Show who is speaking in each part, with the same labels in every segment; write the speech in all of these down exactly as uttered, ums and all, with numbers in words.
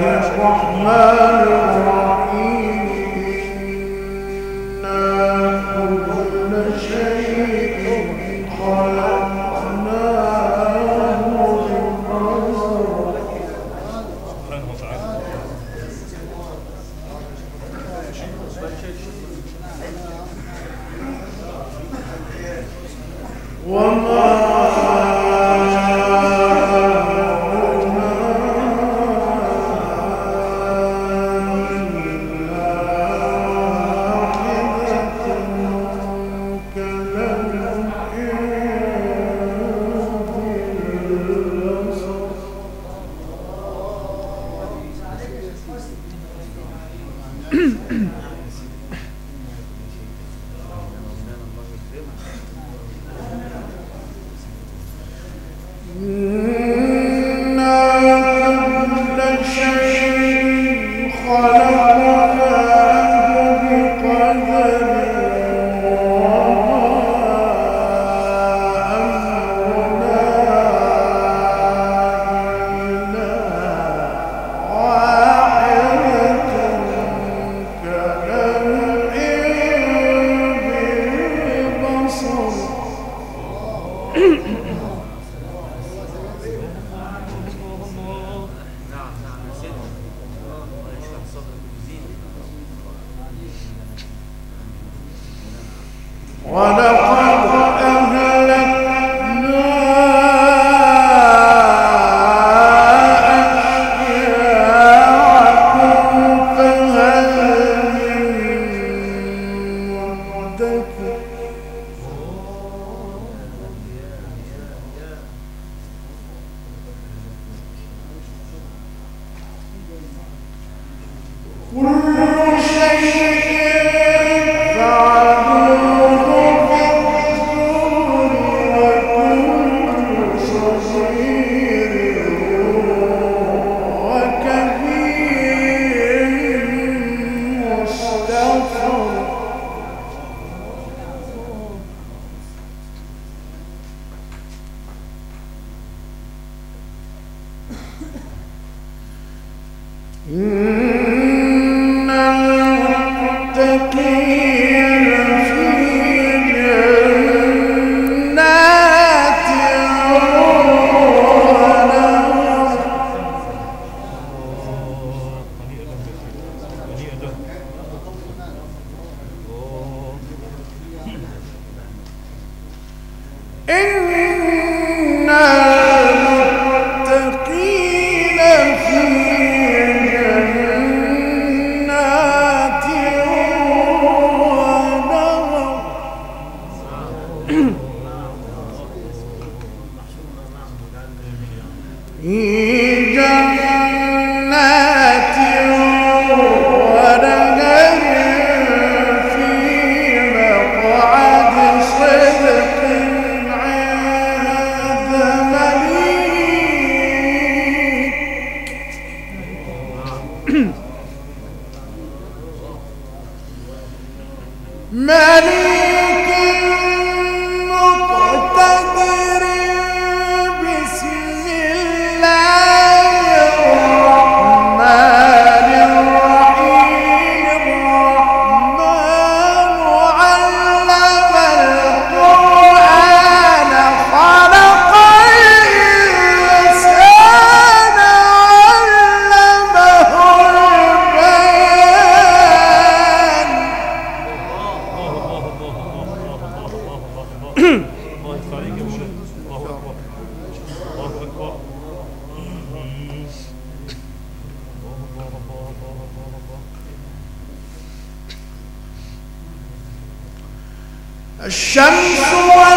Speaker 1: الشمس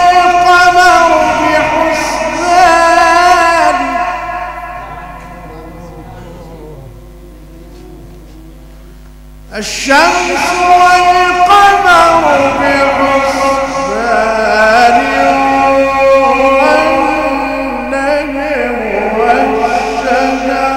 Speaker 1: والقمر بحسبان الشمس والقمر بحسبان والنجم والشجر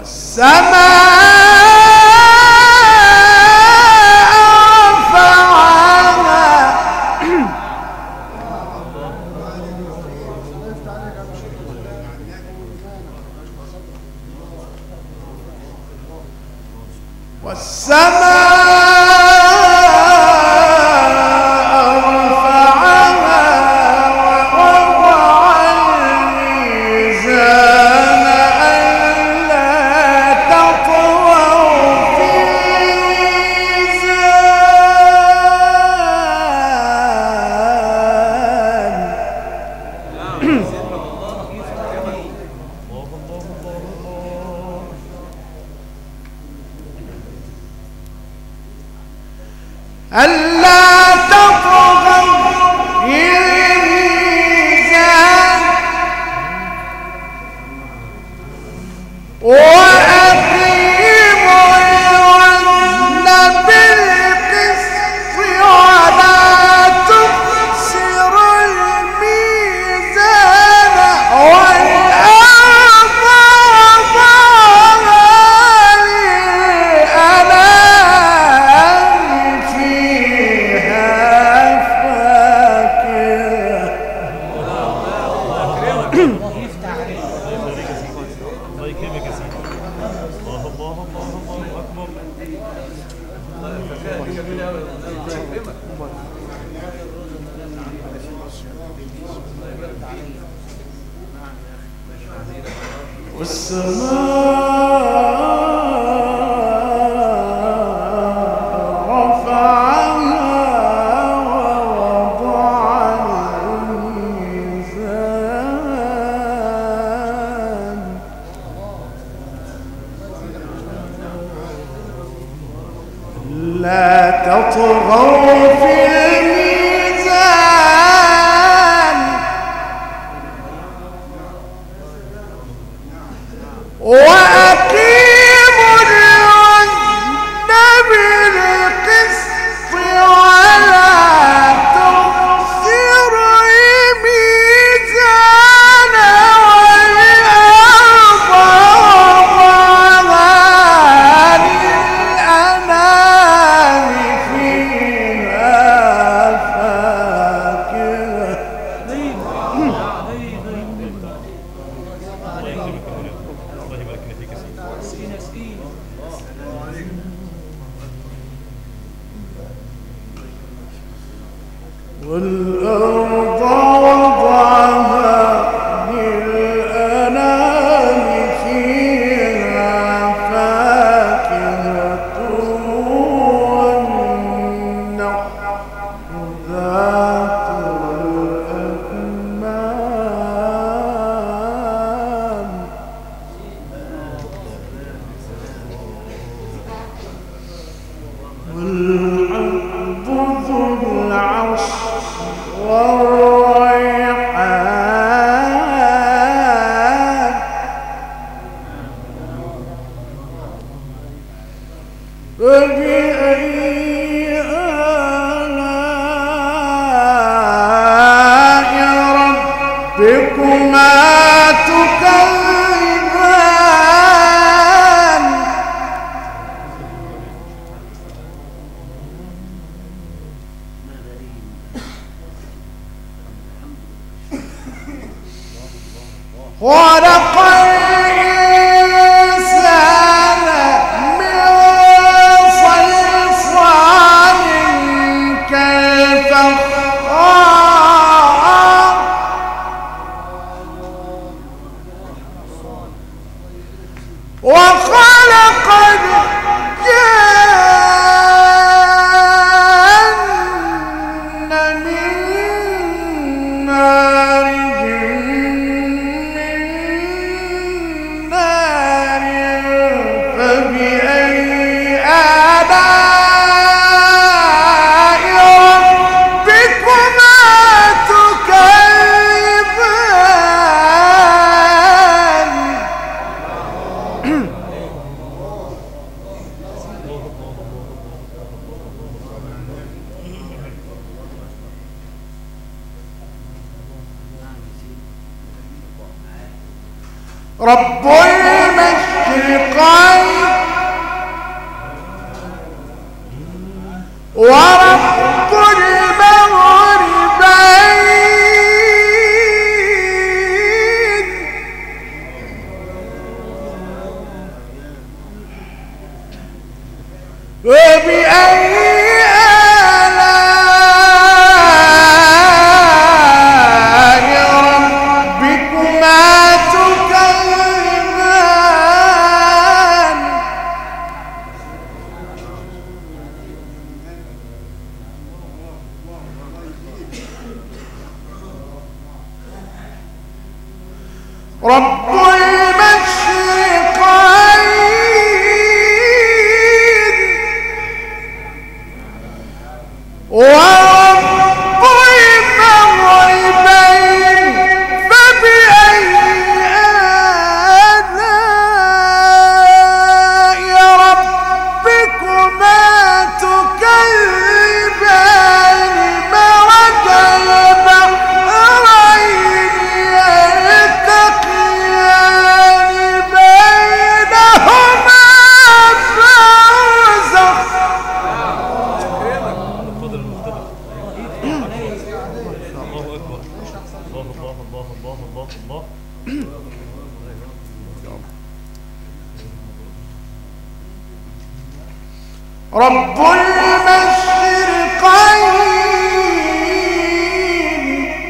Speaker 1: ألا تطغوا في الميزان وأقيموا الوزن بالقسط ولا تخسروا الميزان والأرض وضعها للأنام فيها فاكهة.
Speaker 2: الله يكرمك يا سيدي. الله الله الله الله اكبر.
Speaker 1: والسماء رفعها ووضع الميزان لا تطغوا في الميزان وأقيموا الوزن بالقسط ولا تخسروا الميزان والأرض وضعها للأنام فيها فاكهة.
Speaker 2: الله يبارك فيك يا سيدي.
Speaker 1: والأرض وضعها للأنام فيها فاكهة والنخل ذات الأكمام والحب ذو العصف والريحان فبأي آلاء ربكما تكذبان خلق الإنسان من صلصال كالفخار وخلق الجن من مارج من نار فبأي آلاء ربكما تكذبان رب المشرقين فبأي آلاء ربكما تكذبان رب المشرقين ورب المغربين فبأي آلاء ربكما تكذبان مرج البحرين يلتقيان بينهما برزخ
Speaker 2: الفضل المختلف. الله أكبر. الله الله الله الله الله الله.
Speaker 1: رب المشرقين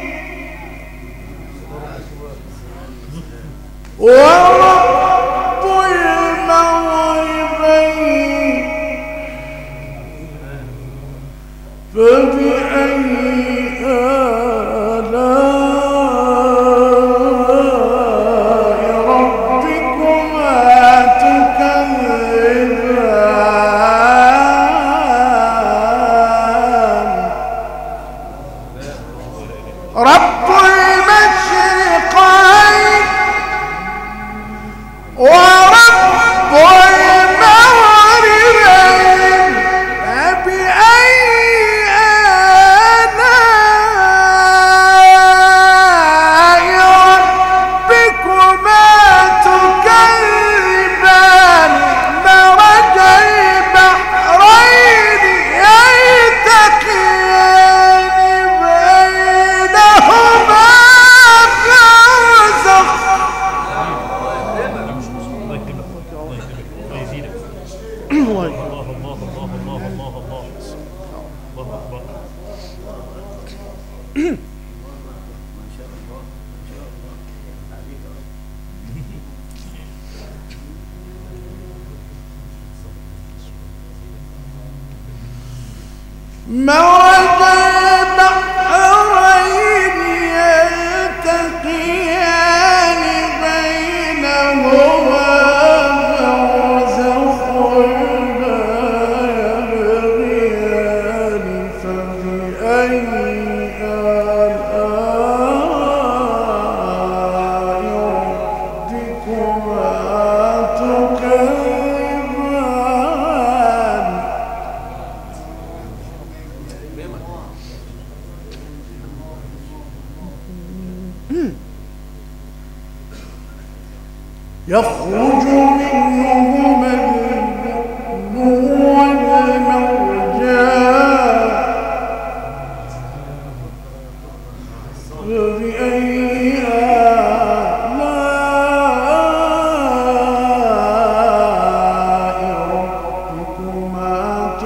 Speaker 1: ورب المغربين فبأي آلاء ربكما تكذبان رب المشرقين ورب المغربين فبأي آلاء ربكما تكذبان مرج البحرين يلتقيان بينهما برزخ
Speaker 2: الله يكرمك. الله يكرمك. الله يزيدك. الله الله الله الله الله الله الله أكبر.
Speaker 1: مرج البحرين يلتقيان بينهما برزخ لا يبغيان فبأي آلاء ربكما تكذبان يخرج منهما اللؤلؤ والمرجان فبأي آلاء ربكما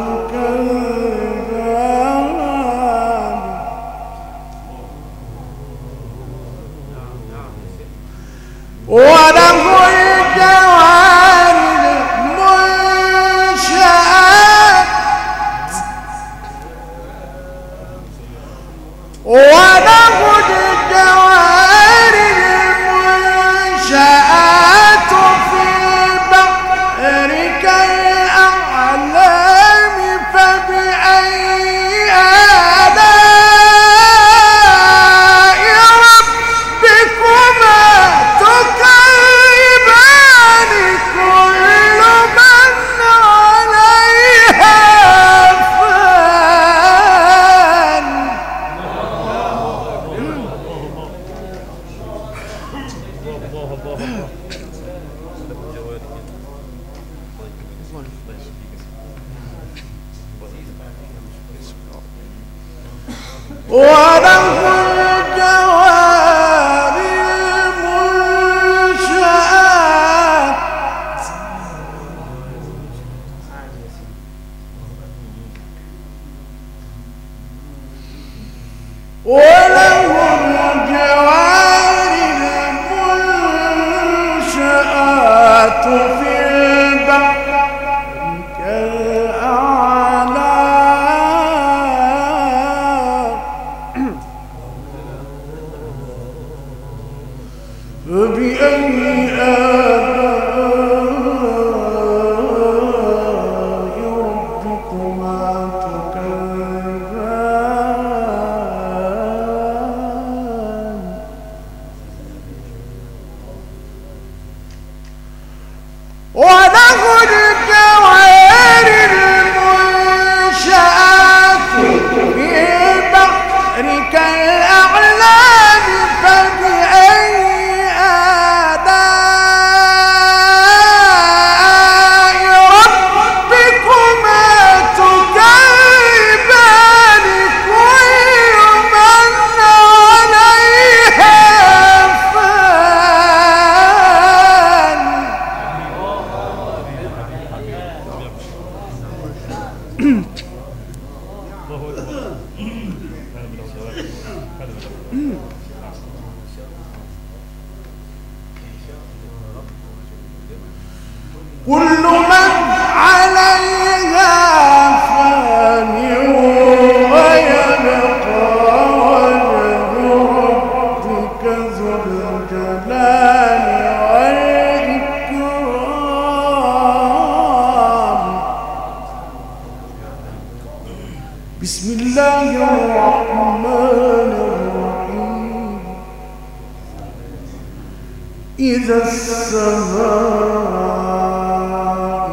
Speaker 1: تكذبان وله الجوار المنشآت وله الجوار المنشآت في البحر كالأعلام فبأي آلاء ربكما تكذبان كل من عليها فان وله الجوار المنشآت وله الجوار المنشآت في البحر كالأعلام فبأي آلاء ربكما تكذبان وله الجوار المنشآت في البحر كالأعلام فبأي آلاء ربكما تكذبان كل من عليها فان كل من عليها فان ويبقى وجه ربك ذو الجلال والإكرام بسم الله الرحمن الرحيم إذا السماء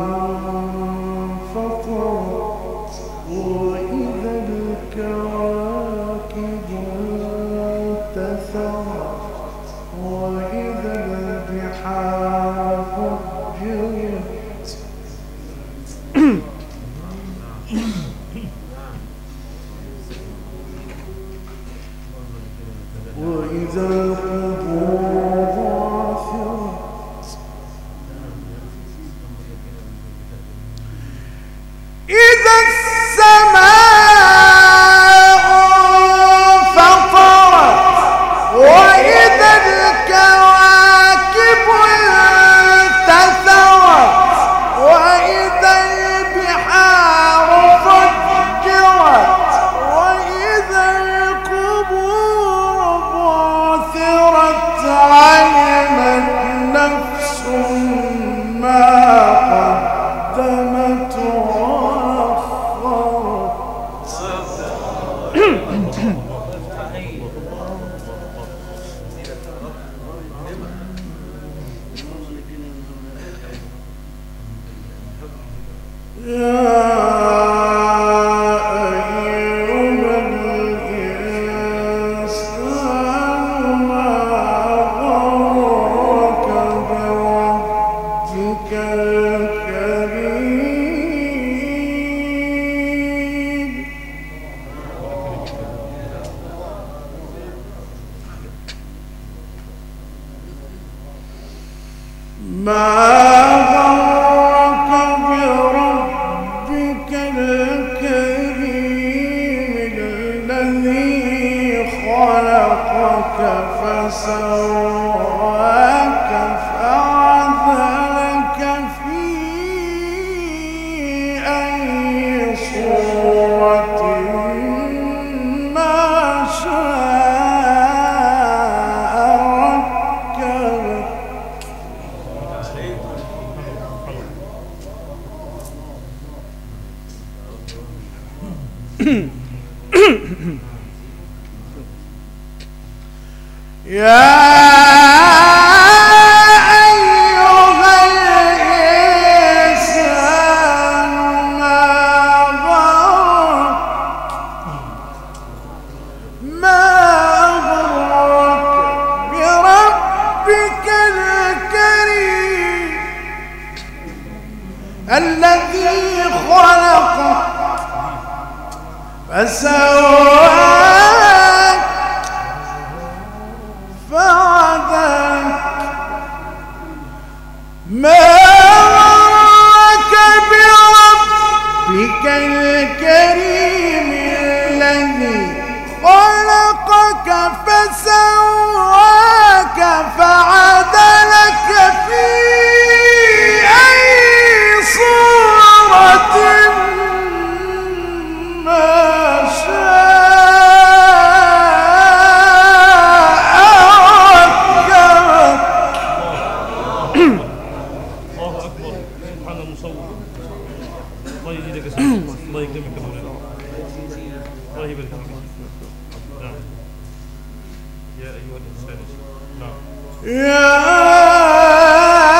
Speaker 1: انفطرت وإذا الكواكب انتثرت وإذا البحار فجرت وإذا القبور بعثرت إذا السماء انفطرت وإذا الكواكب انتثرت وإذا البحار فجرت وإذا القبور بعثرت علمت نفس ما قدمت يا أيها الإنسان ما غرك بربك الكريم ما غرك بربك الكريم الذي خلقك فسواك فعدلك في أي صورة ما شاء ركبك يا أيها الإنسان ما غرك ما غرك بربك الكريم الذي خلقك فسواك فعدلك ما غرك بربك الكريم الذي خلقك
Speaker 2: الله يزيدك يا سيدي. الله يكرمك يا مولانا. الله يبارك فيك. نعم. يا أيها الإنسان. نعم.
Speaker 1: يا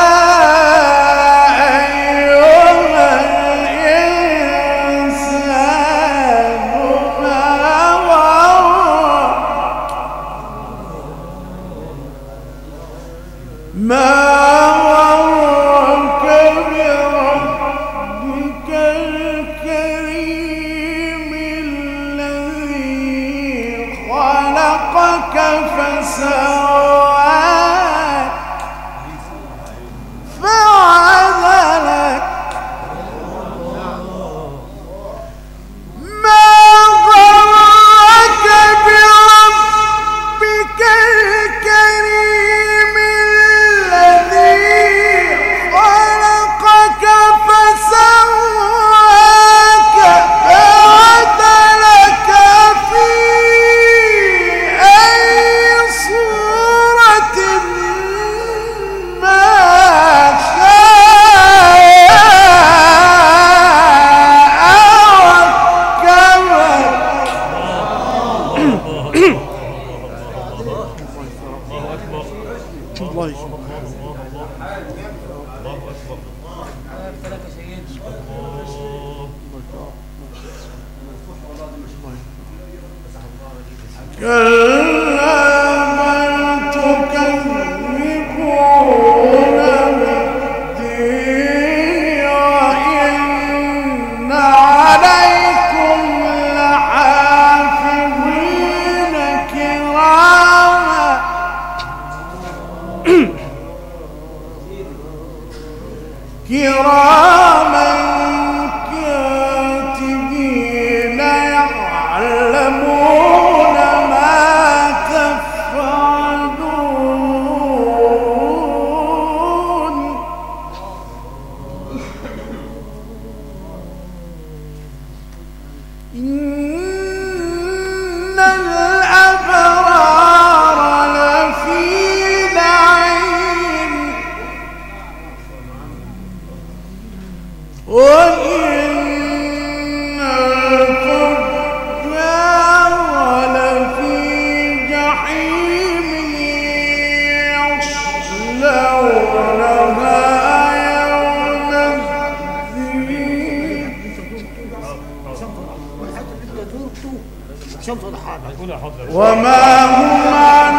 Speaker 1: وما هم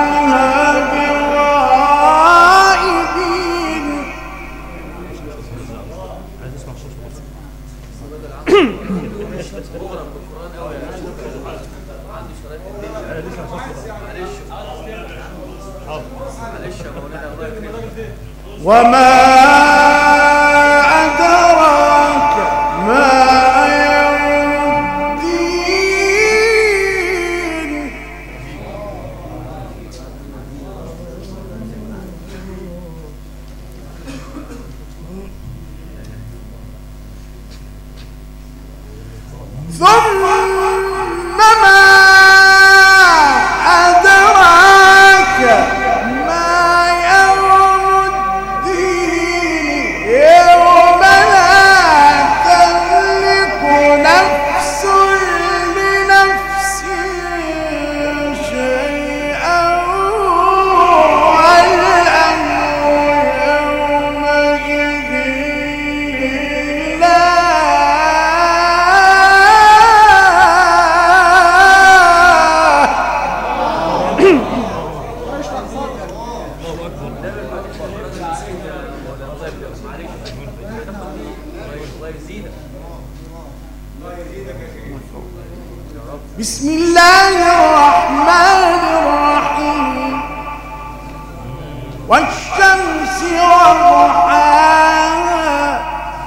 Speaker 1: عنها بغائبين. وما أدراك ما ثم ما أدراك ما يوم الدين يوم لا تملك نفس لنفس شيئا والأمر يومئذ بسم الله الرحمن الرحيم. والشمس وضحاها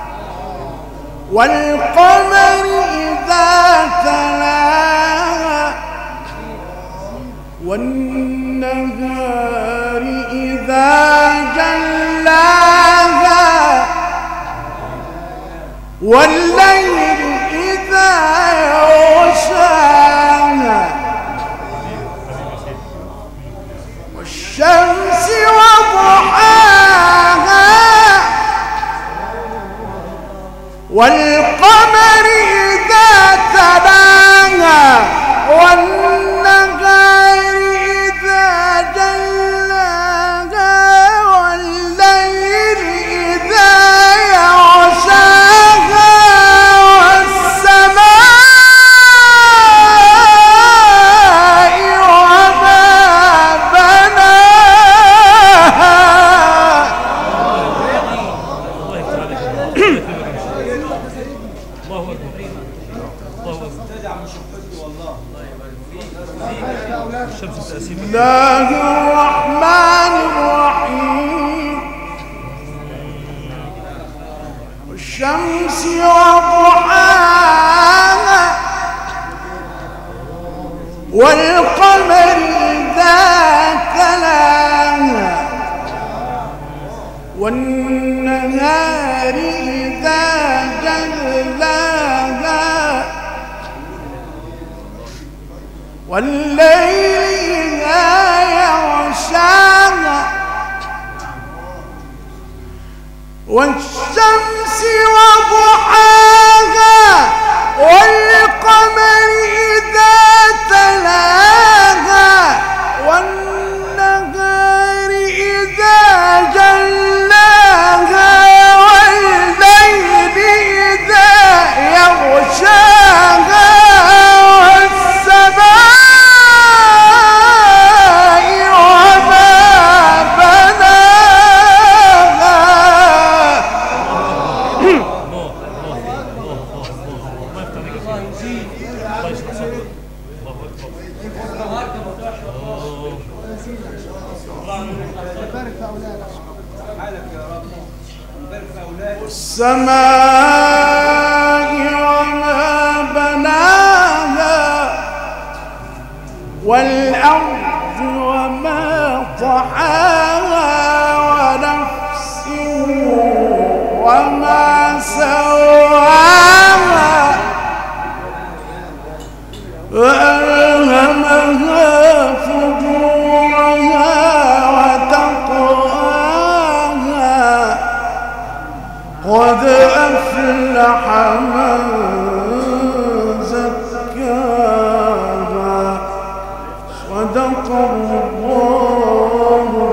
Speaker 1: والقمر إذا تلاها والنهار إذا جلاها والليل إذا يغشاها والشمس وضحاها والقمر إذا تلاها والنهار إذا جلاها والليل إذا يغشاها والسماء وما بناها.
Speaker 2: الله أكبر الله أكبر. الشمس تأسيم.
Speaker 1: بسم الله الرحمن الرحيم. والشمس وضحاها والقمر إذا تلاها والنهار إذا جلاها والليل إذا يغشاها والشمس وضحاها والقمر إذا تلاها والنهار إذا جلاها والليل إذا يغشاها والسماء وما بناها. والسماء وما بناها والأرض وما طحاها ونفس وما سواها وألهمها فجورها وتقواها قد أفلح من زكاها صدق الله